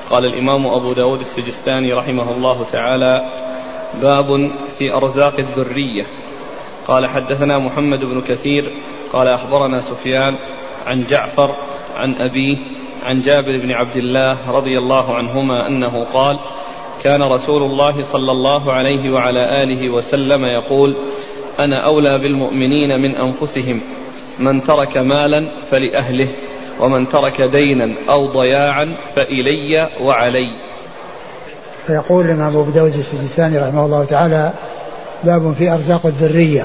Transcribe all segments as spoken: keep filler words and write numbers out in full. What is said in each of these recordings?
قال الإمام أبو داود السجستاني رحمه الله تعالى: باب في أرزاق الذرية. قال حدثنا محمد بن كثير قال أخبرنا سفيان عن جعفر عن أبيه عن جابر بن عبد الله رضي الله عنهما أنه قال: كان رسول الله صلى الله عليه وعلى آله وسلم يقول: أنا أولى بالمؤمنين من أنفسهم، من ترك مالا فلأهله، ومن ترك دينا أو ضياعا فإلي وعلي. فيقول الإمام أبو داود السجستاني رحمه الله تعالى: باب في أرزاق الذرية،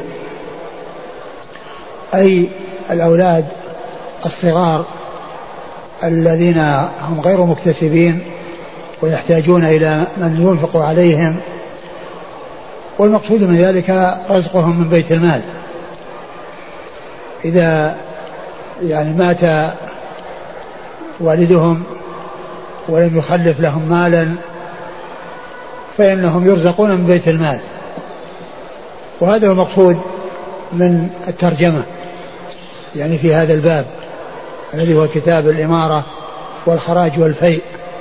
أي الأولاد الصغار الذين هم غير مكتسبين ويحتاجون إلى من ينفق عليهم، والمقصود من ذلك رزقهم من بيت المال. إذا يعني مات والدهم ولم يخلف لهم مالا فإنهم يرزقون من بيت المال، وهذا هو المقصود من الترجمة يعني في هذا الباب الذي هو كتاب الإمارة والخراج والفيء.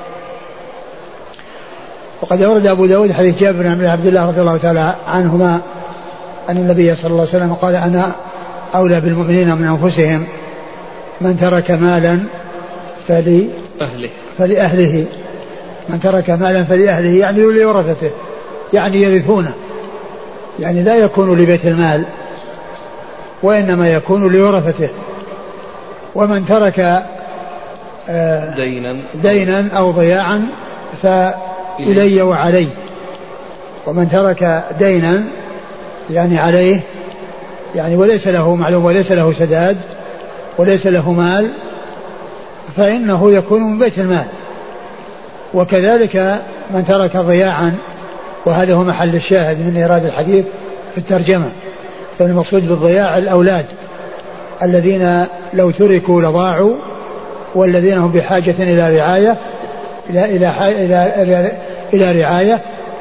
وقد أورد أبو داود حديث جابر بن عبد الله رضي الله تعالى عنهما أن النبي صلى الله عليه وسلم قال: أنا أولى بالمؤمنين من أنفسهم، من ترك مالا فلأهله فلأهله من ترك مالا فلأهله يعني لورثته، يعني يرثونه، يعني لا يكون لبيت المال وإنما يكون لورثته. ومن ترك دينا دينا أو ضياعا فإلي وعلي. ومن ترك دينا يعني عليه، يعني وليس له معلوم وليس له سداد وليس له مال، فإنه يكون من بيت المال. وكذلك من ترك ضياعا، وهذا هو محل الشاهد من إيراد الحديث في الترجمة. فالمقصود بالضياع الأولاد الذين لو تركوا لضاعوا، والذين هم بحاجة إلى رعاية إلى إلى إلى إلى, إلى رعاية.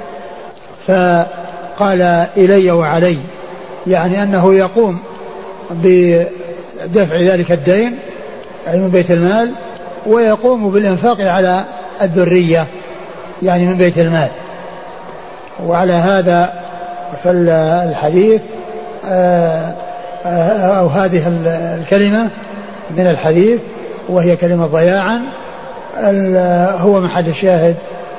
فقال إلي وعلي، يعني أنه يقوم بدفع ذلك الدين أي من بيت المال، ويقوم بالإنفاق على الذرية يعني من بيت المال. وعلى هذا فالحديث أو هذه الكلمة من الحديث وهي كلمة ضياعا هو محل الشاهد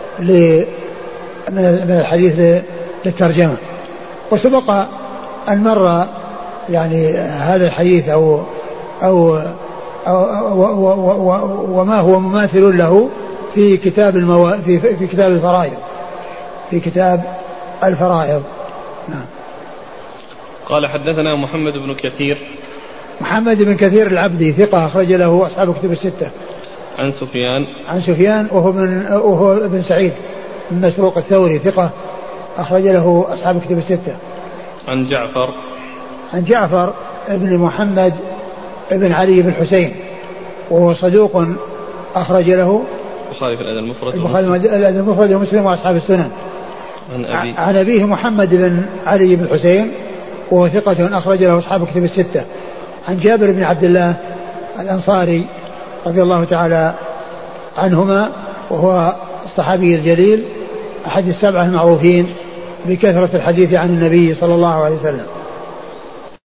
من الحديث للترجمة. وسبق أن مر يعني هذا الحديث أو أو, أو, أو, أو, أو, أو وما هو مماثل له في كتاب المو... في, في كتاب الفرائض في كتاب الفرائض. نعم. قال حدثنا محمد بن كثير. محمد بن كثير العبدي ثقة أخرج له أصحاب كتب الستة. عن سفيان. عن سفيان وهو من وهو ابن سعيد من مسروق الثوري ثقة أخرج له أصحاب كتب الستة. عن جعفر. عن جعفر ابن محمد ابن علي بن حسين وهو صدوق أخرج له البخاري في الأدب المفرد الأدب المفرد ومسلم وأصحاب السنن. عن أبي. عن أبيه محمد بن علي بن حسين وهو ثقة أخرج له أصحاب كتب الستة. عن جابر بن عبد الله الأنصاري رضي الله تعالى عنهما وهو الصحابي الجليل أحد السبعة المعروفين بكثرة الحديث عن النبي صلى الله عليه وسلم.